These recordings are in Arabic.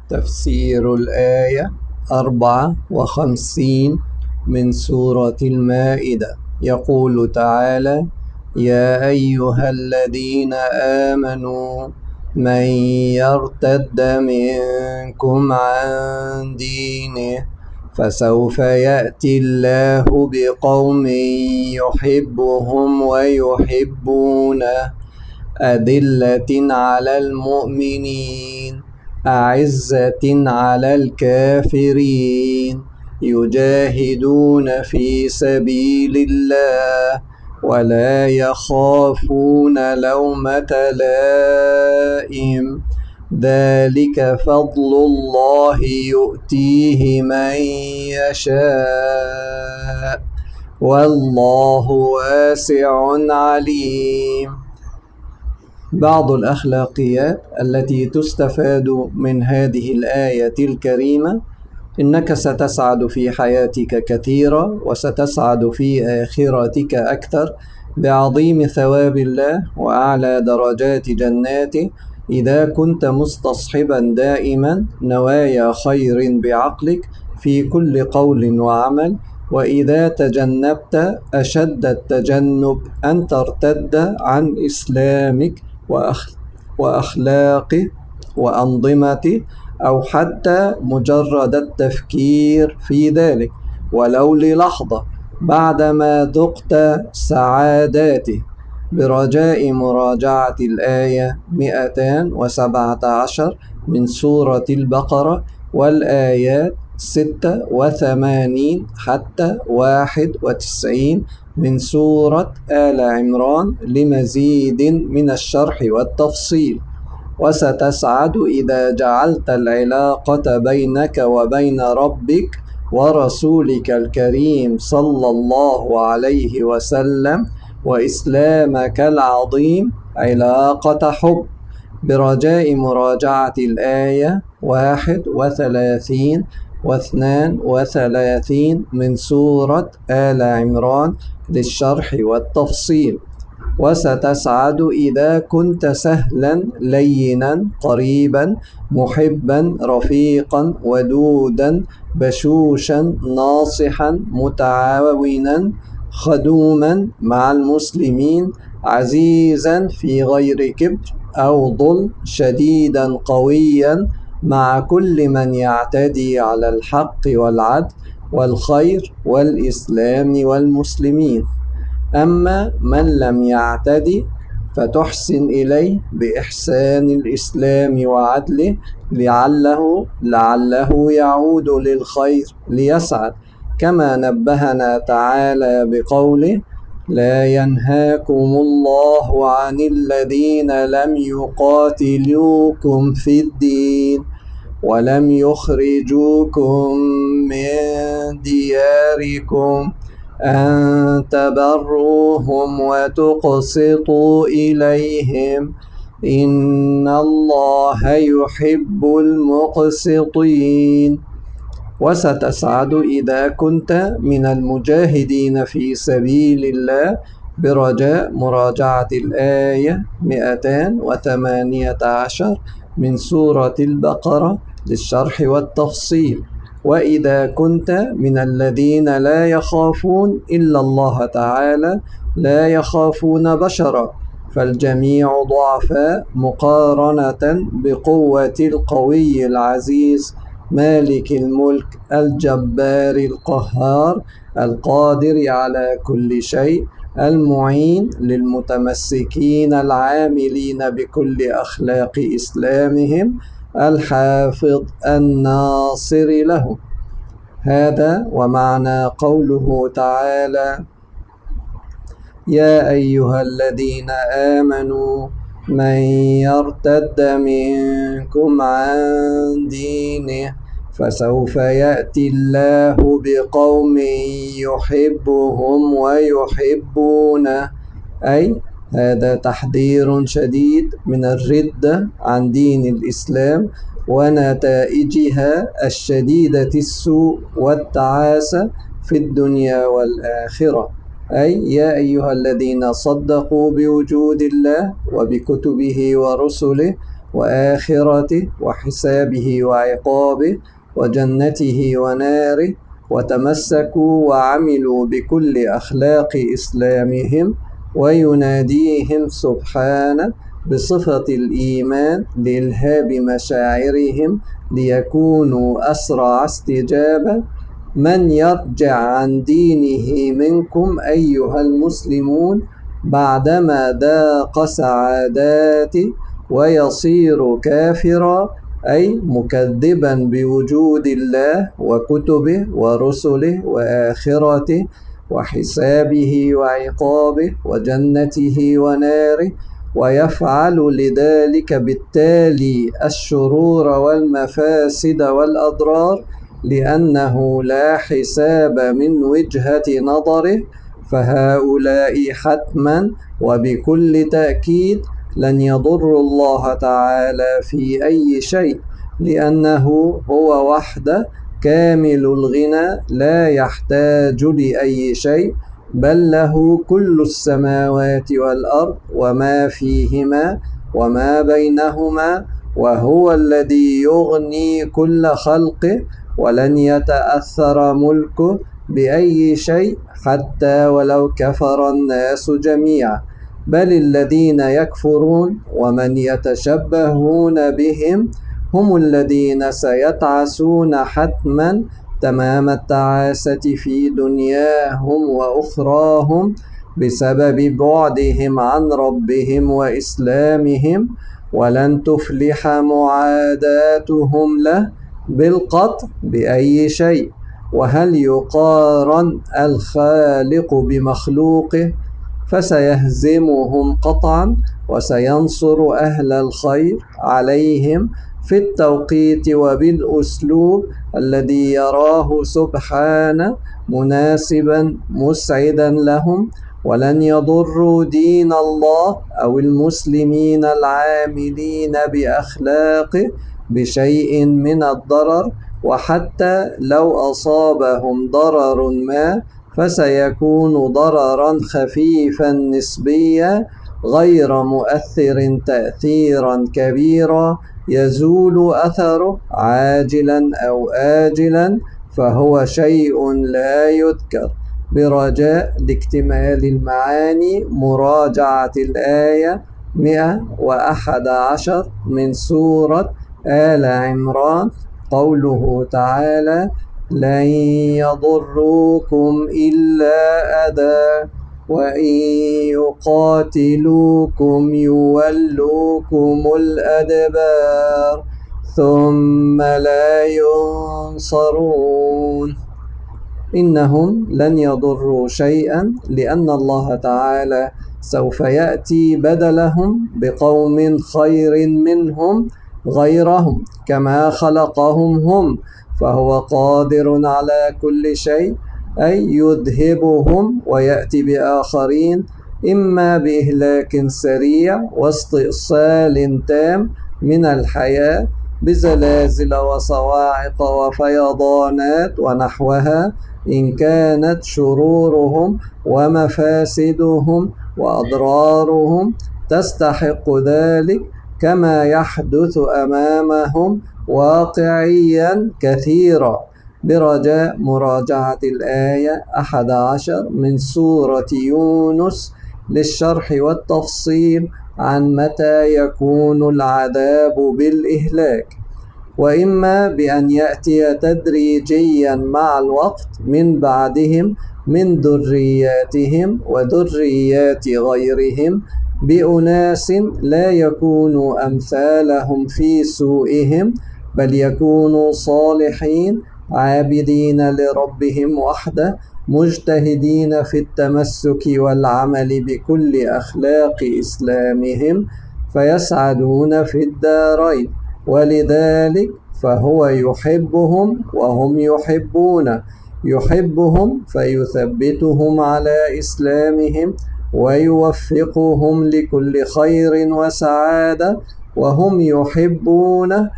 تفسير الآية 54 من سورة المائدة. يقول تعالى: يا أيها الذين آمنوا من يرتد منكم عن دينه فسوف يأتي الله بقوم يحبهم ويحبونه أذلة على المؤمنين أعزة على الكافرين يجاهدون في سبيل الله ولا يخافون لومة لائم ذلك فضل الله يؤتيه من يشاء والله واسع عليم. بعض الأخلاقيات التي تستفاد من هذه الآية الكريمة: إنك ستسعد في حياتك كثيرا وستسعد في آخرتك أكثر بعظيم ثواب الله وأعلى درجات جناته إذا كنت مستصحبا دائما نوايا خير بعقلك في كل قول وعمل، وإذا تجنبت أشد التجنب أن ترتد عن إسلامك وأخلاقه وأنظمته، أو حتى مجرد التفكير في ذلك ولو للحظة بعدما ذقت سعاداته. برجاء مراجعة الآية 217 من سورة البقرة والآيات 86 حتى 91 من سورة آل عمران لمزيد من الشرح والتفصيل. وستسعد إذا جعلت العلاقة بينك وبين ربك ورسولك الكريم صلى الله عليه وسلم وإسلامك العظيم علاقة حب. برجاء مراجعة الآية 31 و32 من سورة آل عمران للشرح والتفصيل. وستسعد إذا كنت سهلا لينا قريبا محبا رفيقا ودودا بشوشا ناصحا متعاونا خدوما مع المسلمين عزيزا في غير كبر أو ظلم شديدا قويا مع كل من يعتدي على الحق والعدل والخير والإسلام والمسلمين. أما من لم يعتدي فتحسن إليه بإحسان الإسلام وعدله لعله يعود للخير ليسعد، كما نبهنا تعالى بقوله: لا ينهاكم الله عن الذين لم يقاتلوكم في الدين ولم يخرجوكم من دياركم أن تبروهم وتقسطوا إليهم إن الله يحب المقسطين. وستسعد إذا كنت من المجاهدين في سبيل الله برجاء مراجعة الآية 218 من سورة البقرة للشرح والتفصيل. وإذا كنت من الذين لا يخافون إلا الله تعالى لا يخافون بشرا، فالجميع ضعفاء مقارنة بقوة القوي العزيز مالك الملك الجبار القهار القادر على كل شيء المعين للمتمسكين العاملين بكل أخلاق إسلامهم الحافظ الناصر لهم. هذا ومعنى قوله تعالى: يا أيها الذين آمنوا من يرتد منكم عن دينه فسوف يأتي الله بقوم يحبهم ويحبونه، أي هذا تحذير شديد من الردة عن دين الإسلام ونتائجها الشديدة السوء والتعاسة في الدنيا والآخرة. أي يا أيها الذين صدقوا بوجود الله وبكتبه ورسله وآخرته وحسابه وعقابه وجنته وناره، وتمسكوا وعملوا بكل أخلاق إسلامهم، ويناديهم سبحانه بصفة الإيمان لإلهاب مشاعرهم ليكونوا أسرع استجابة: من يرجع عن دينه منكم أيها المسلمون بعدما ذاق سعاداته ويصير كافرا، أي مكذبا بوجود الله وكتبه ورسله وآخرته وحسابه وعقابه وجنته وناره، ويفعل لذلك بالتالي الشرور والمفاسد والأضرار لأنه لا حساب من وجهة نظره، فهؤلاء حتما وبكل تأكيد لن يضروا الله تعالى في أي شيء، لأنه هو وحده كامل الغنى لا يحتاج لأي شيء، بل له كل السماوات والأرض وما فيهما وما بينهما، وهو الذي يغني كل خلقه، ولن يتأثر ملكه بأي شيء حتى ولو كفر الناس جميعا، بل الذين يكفرون ومن يتشبهون بهم هم الذين سيتعسون حتما تمام التعاسة في دنياهم وأخراهم بسبب بعدهم عن ربهم وإسلامهم، ولن تفلح معاداتهم له بالقطع بأي شيء. وهل يقارن الخالق بمخلوقه؟ فسيهزمهم قطعا وسينصر أهل الخير عليهم في التوقيت وبالأسلوب الذي يراه سبحانه مناسبا مسعدا لهم، ولن يضروا دين الله أو المسلمين العاملين بأخلاقه بشيء من الضرر، وحتى لو أصابهم ضرر ما فسيكون ضررا خفيفا نسبيا غير مؤثر تأثيرا كبيرا يزول أثره عاجلا أو آجلا، فهو شيء لا يذكر. برجاء لاكتمال المعاني مراجعة الآية 111 من سورة آل عمران، قوله تعالى: لن يضروكم إلا أذى وإن يقاتلوكم يولوكم الأدبار ثم لا ينصرون. إنهم لن يضروا شيئا، لأن الله تعالى سوف يأتي بدلهم بقوم خير منهم غيرهم كما خلقهم هم، فهو قادر على كل شيء، أي يذهبهم ويأتي بآخرين، إما بإهلاك سريع واستئصال تام من الحياة بزلازل وصواعق وفيضانات ونحوها إن كانت شرورهم ومفاسدهم وأضرارهم تستحق ذلك، كما يحدث أمامهم واقعيا كثيرا. برجاء مراجعة الآية 11 من سورة يونس للشرح والتفصيل عن متى يكون العذاب بالإهلاك، وإما بأن يأتي تدريجيا مع الوقت من بعدهم من ذرياتهم وذريات غيرهم بأناس لا يكونوا أمثالهم في سوءهم، بل يكونوا صالحين عابدين لربهم وحده مجتهدين في التمسك والعمل بكل أخلاق إسلامهم، فيسعدون في الدارين. ولذلك فهو يحبهم وهم يحبونه، يحبهم فيثبتهم على إسلامهم ويوفقهم لكل خير وسعادة، وهم يحبونه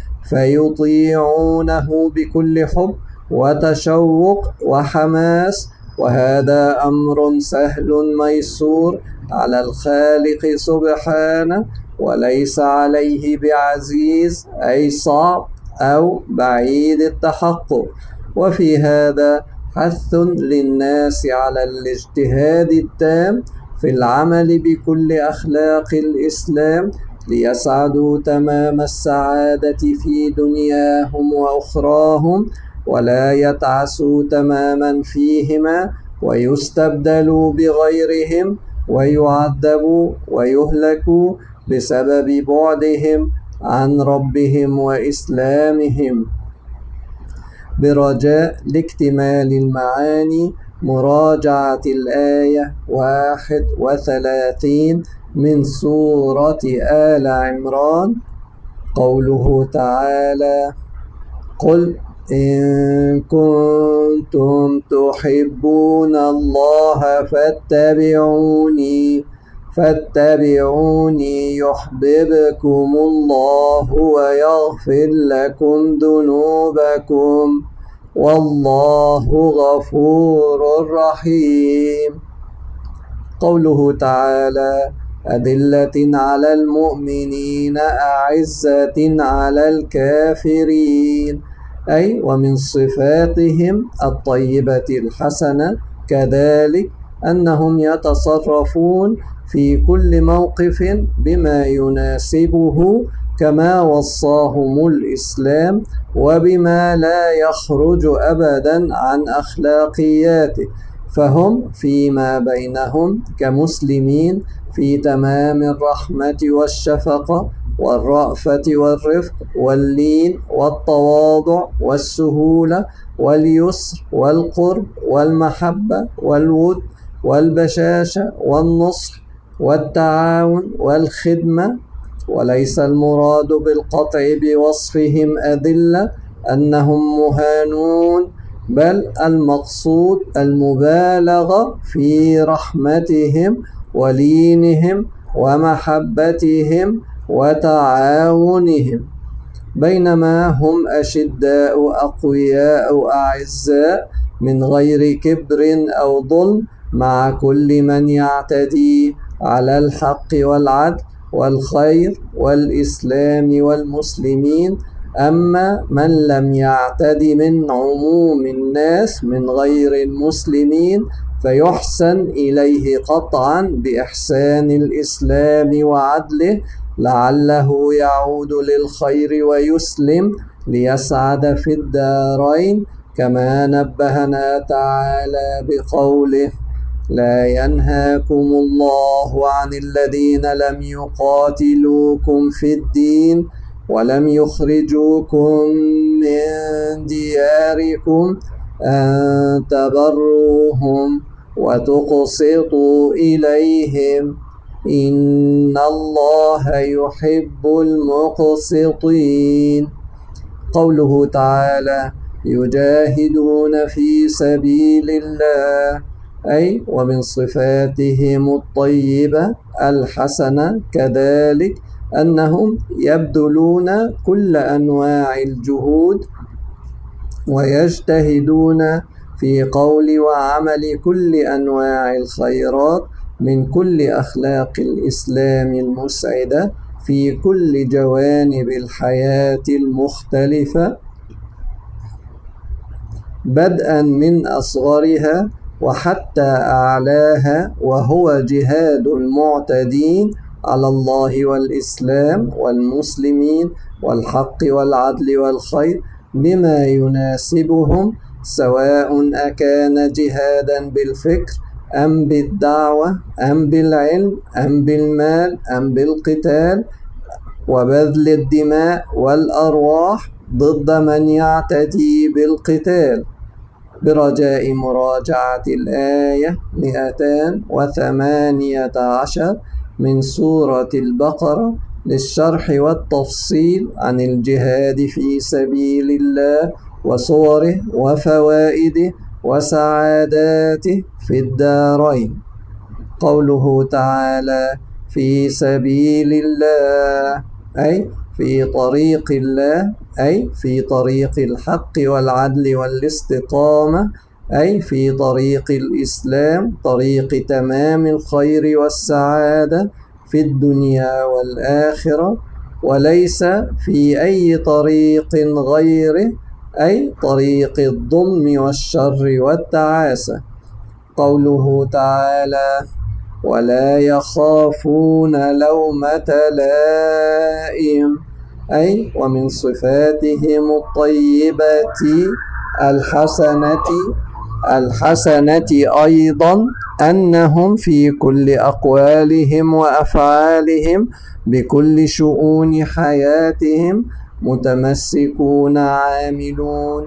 فيطيعونه بكل حب وتشوق وحماس، وهذا أمر سهل ميسور على الخالق سبحانه، وليس عليه بعزيز أي صعب أو بعيد التحقق. وفي هذا حث للناس على الاجتهاد التام في العمل بكل أخلاق الإسلام ليسعدوا تمام السعادة في دنياهم وأخراهم، ولا يتعسوا تماما فيهما ويستبدلوا بغيرهم ويعذبوا ويهلكوا بسبب بعدهم عن ربهم وإسلامهم. برجاء لاكتمال المعاني مراجعة الآية 31 من سورة آل عمران. قوله تعالى: قل إن كنتم تحبون الله فاتبعوني يحببكم الله ويغفر لكم ذنوبكم والله غفور رحيم. قوله تعالى: أذلة على المؤمنين أعزة على الكافرين، أي ومن صفاتهم الطيبة الحسنة كذلك أنهم يتصرفون في كل موقف بما يناسبه كما وصاهم الإسلام وبما لا يخرج أبدا عن أخلاقياته، فهم فيما بينهم كمسلمين في تمام الرحمة والشفقة والرأفة والرفق واللين والتواضع والسهولة واليسر والقرب والمحبة والود والبشاشة والنصح والتعاون والخدمة. وليس المراد بالقطع بوصفهم أذلة أنهم مهانون، بل المقصود المبالغة في رحمتهم ولينهم ومحبتهم وتعاونهم، بينما هم أشداء أقوياء أعزاء من غير كبر أو ظلم مع كل من يعتدي على الحق والعدل والخير والإسلام والمسلمين. أما من لم يعتد من عموم الناس من غير المسلمين فيحسن إليه قطعا بإحسان الإسلام وعدله لعله يعود للخير ويسلم ليسعد في الدارين، كما نبهنا تعالى بقوله: لا ينهاكم الله عن الذين لم يقاتلوكم في الدين ولم يخرجوكم من دياركم أن تبروهم وتقسطوا إليهم إن الله يحب المقسطين. قوله تعالى: يجاهدون في سبيل الله، أي ومن صفاتهم الطيبة الحسنة كذلك أنهم يبذلون كل أنواع الجهود ويجتهدون في قول وعمل كل أنواع الخيرات من كل أخلاق الإسلام المسعدة في كل جوانب الحياة المختلفة، بدءا من أصغرها وحتى أعلاها، وهو جهاد المعتدين على الله والإسلام والمسلمين والحق والعدل والخير بما يناسبهم، سواء أكان جهادا بالفكر أم بالدعوة أم بالعلم أم بالمال أم بالقتال وبذل الدماء والأرواح ضد من يعتدي بالقتال. برجاء مراجعة الآية 218 من سورة البقرة للشرح والتفصيل عن الجهاد في سبيل الله وصوره وفوائده وسعاداته في الدارين. قوله تعالى: في سبيل الله، أي في طريق الله، أي في طريق الحق والعدل والاستقامة، أي في طريق الإسلام، طريق تمام الخير والسعادة في الدنيا والآخرة، وليس في أي طريق غيره، أي طريق الظلم والشر والتعاسة. قوله تعالى: ولا يخافون لومة لائم، أي ومن صفاتهم الطيبة الحسنة أيضا أنهم في كل أقوالهم وأفعالهم بكل شؤون حياتهم متمسكون عاملون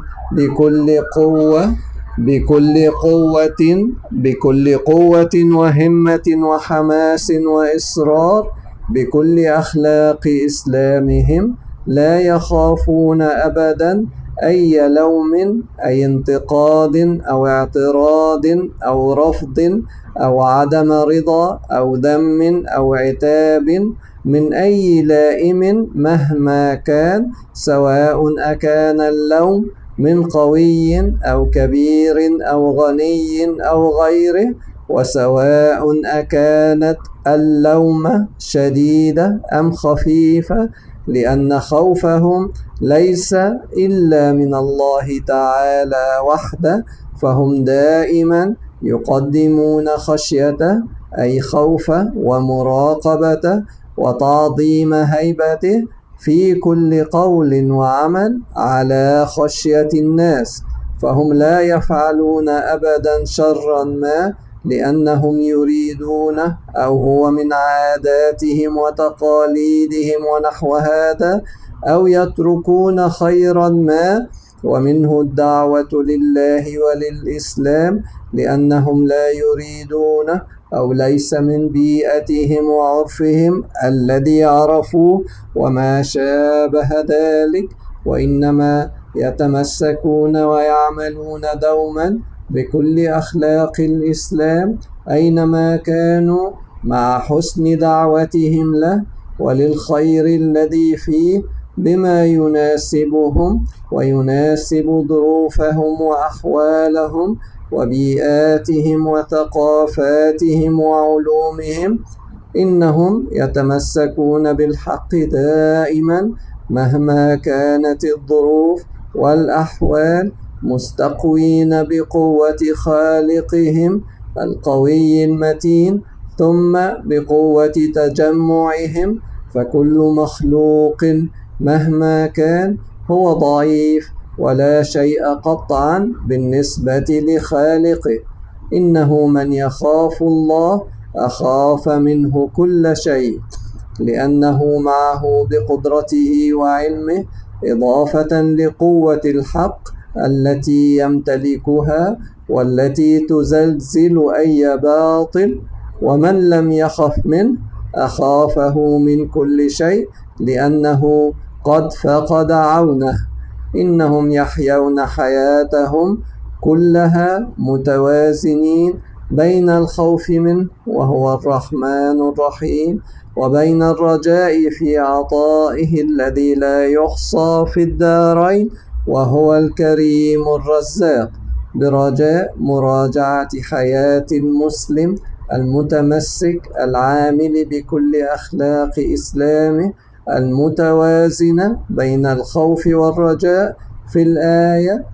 بكل قوة وهمة وحماس وإصرار بكل أخلاق إسلامهم، لا يخافون أبدا أي لوم، أي انتقاد أو اعتراض أو رفض أو عدم رضا أو ذم أو عتاب من أي لائم مهما كان، سواء أكان اللوم من قوي أو كبير أو غني أو غيره، وسواء أكانت اللومة شديدة أم خفيفة، لأن خوفهم ليس إلا من الله تعالى وحده، فهم دائما يقدمون خشيته، أي خوفه ومراقبته وتعظيم هيبته في كل قول وعمل على خشية الناس، فهم لا يفعلون أبدا شرا ما لأنهم يريدونه أو هو من عاداتهم وتقاليدهم ونحو هذا، أو يتركون خيرا ما ومنه الدعوة لله وللإسلام لأنهم لا يريدونه أو ليس من بيئتهم وعرفهم الذي عرفوه وما شابه ذلك، وإنما يتمسكون ويعملون دوما بكل أخلاق الإسلام أينما كانوا، مع حسن دعوتهم له وللخير الذي فيه بما يناسبهم ويناسب ظروفهم وأحوالهم وبيئاتهم وثقافاتهم وعلومهم. إنهم يتمسكون بالحق دائما مهما كانت الظروف والأحوال، مستقوين بقوة خالقهم القوي المتين، ثم بقوة تجمعهم، فكل مخلوق مهما كان هو ضعيف ولا شيء قطعا بالنسبة لخالقه. إنه من يخاف الله أخاف منه كل شيء، لأنه معه بقدرته وعلمه، إضافة لقوة الحق التي يمتلكها والتي تزلزل أي باطل. ومن لم يخف منه أخافه من كل شيء لأنه قد فقد عونه. إنهم يحيون حياتهم كلها متوازنين بين الخوف منه وهو الرحمن الرحيم، وبين الرجاء في عطائه الذي لا يحصى في الدارين وهو الكريم الرزاق، برجاء مراجعة حياة المسلم المتمسك العامل بكل أخلاق إسلامه المتوازنة بين الخوف والرجاء في الآية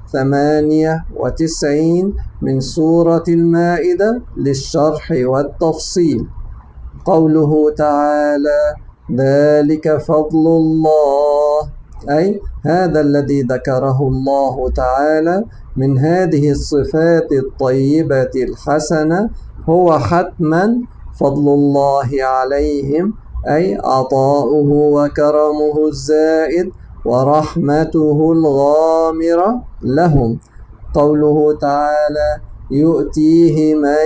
98 من سورة المائدة للشرح والتفصيل. قوله تعالى: ذلك فضل الله، أي هذا الذي ذكره الله تعالى من هذه الصفات الطيبة الحسنة هو حتما فضل الله عليهم، أي عطاؤه وكرمه الزائد ورحمته الغامرة لهم. قوله تعالى: يؤتيه من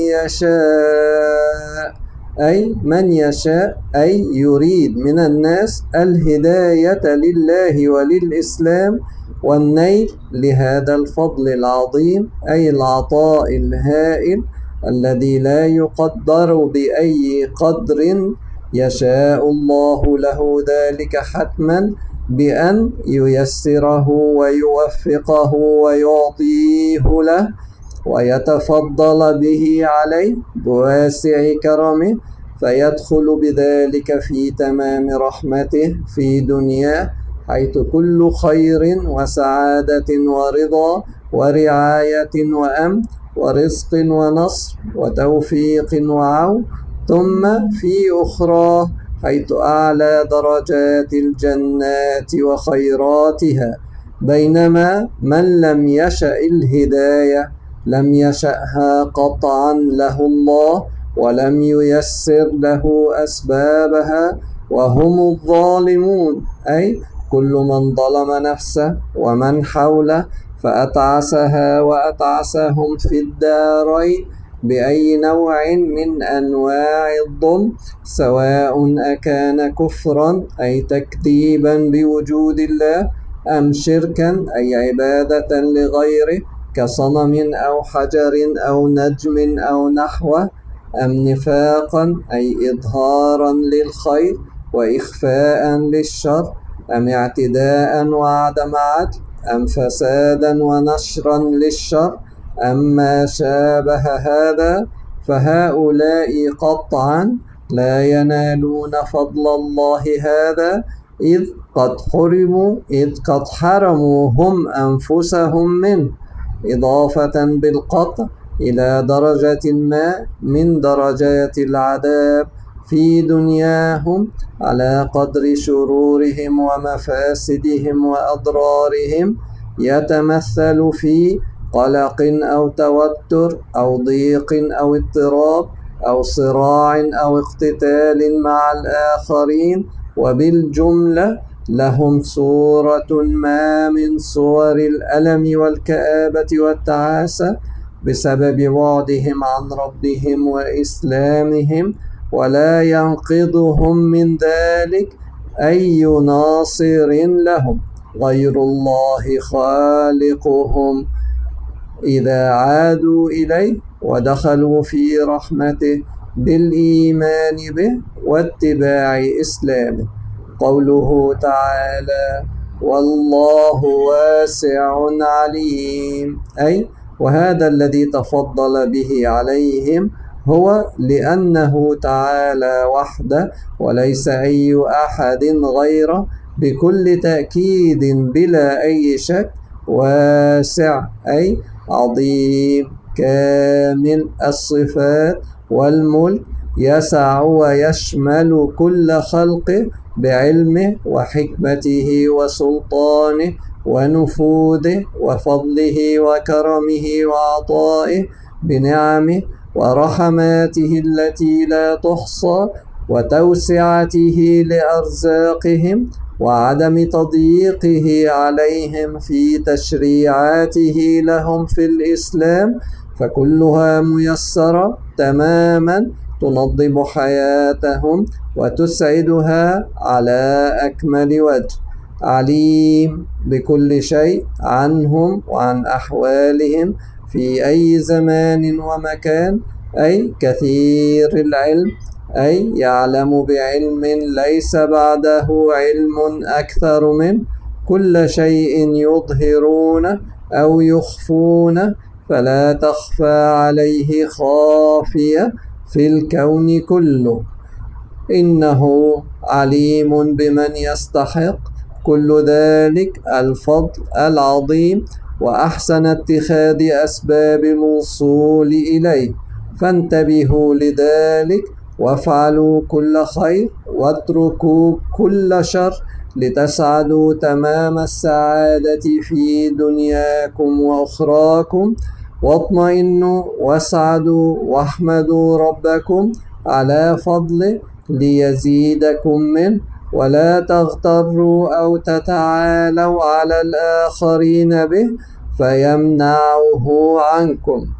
يشاء، أي من يشاء، أي يريد من الناس الهداية لله وللإسلام والنيل لهذا الفضل العظيم، أي العطاء الهائل الذي لا يقدر بأي قدر، يشاء الله له ذلك حتما بأن ييسره ويوفقه ويعطيه له ويتفضل به عليه بواسع كرمه، فيدخل بذلك في تمام رحمته في دنياه، حيث كل خير وسعادة ورضا ورعاية وأمن ورزق ونصر وتوفيق وعون، ثم في أخرى حيث أعلى درجات الجنات وخيراتها. بينما من لم يشأ الهداية لم يشأها قطعا له الله، ولم ييسر له أسبابها، وهم الظالمون، أي كل من ظلم نفسه ومن حوله فأتعسها وأتعسهم في الدارين بأي نوع من أنواع الظلم، سواء أكان كفرا أي تكذيبا بوجود الله، أم شركا أي عبادة لغيره كصنم أو حجر أو نجم أو نحوه، أم نفاقا أي إظهارا للخير وإخفاء للشر، أم اعتداء وعدم عدل، أم فسادا ونشرا للشر، أم ما شابه هذا، فهؤلاء قطعا لا ينالون فضل الله هذا، إذ قد حرموا هم أنفسهم منه، إضافة بالقطع إلى درجة ما من درجات العذاب في دنياهم على قدر شرورهم ومفاسدهم وأضرارهم، يتمثل في قلق أو توتر أو ضيق أو اضطراب أو صراع أو اقتتال مع الآخرين. وبالجملة لهم صورة ما من صور الألم والكآبة والتعاسة بسبب بعدهم عن ربهم وإسلامهم، ولا ينقذهم من ذلك أي ناصر لهم غير الله خالقهم إذا عادوا إليه ودخلوا في رحمته بالإيمان به واتباع إسلامه. قوله تعالى: والله واسع عليم، أي وهذا الذي تفضل به عليهم هو لأنه تعالى وحده وليس أي أحد غيره، بكل تأكيد بلا أي شك. واسع أي عظيم كامل الصفات والملك، يسع ويشمل كل خلقه بعلمه وحكمته وسلطانه ونفوذه وفضله وكرمه وعطائه بنعمه ورحماته التي لا تحصى، وتوسعته لأرزاقهم وعدم تضييقه عليهم في تشريعاته لهم في الإسلام، فكلها ميسرة تماما تنظم حياتهم وتسعدها على أكمل وجه. عليم بكل شيء عنهم وعن أحوالهم في أي زمان ومكان، أي كثير العلم، أي يعلم بعلم ليس بعده علم أكثر منه كل شيء يظهرونه أو يخفونه، فلا تخفى عليه خافية في الكون كله. إنه عليم بمن يستحق كل ذلك الفضل العظيم، وأحسن اتخاذ أسباب الوصول إليه، فانتبهوا لذلك وافعلوا كل خير واتركوا كل شر لتسعدوا تمام السعادة في دنياكم وأخراكم. واطمئنوا واسعدوا واحمدوا ربكم على فضله ليزيدكم منه، ولا تغتروا أو تتعالوا على الآخرين به فيمنعه عنكم.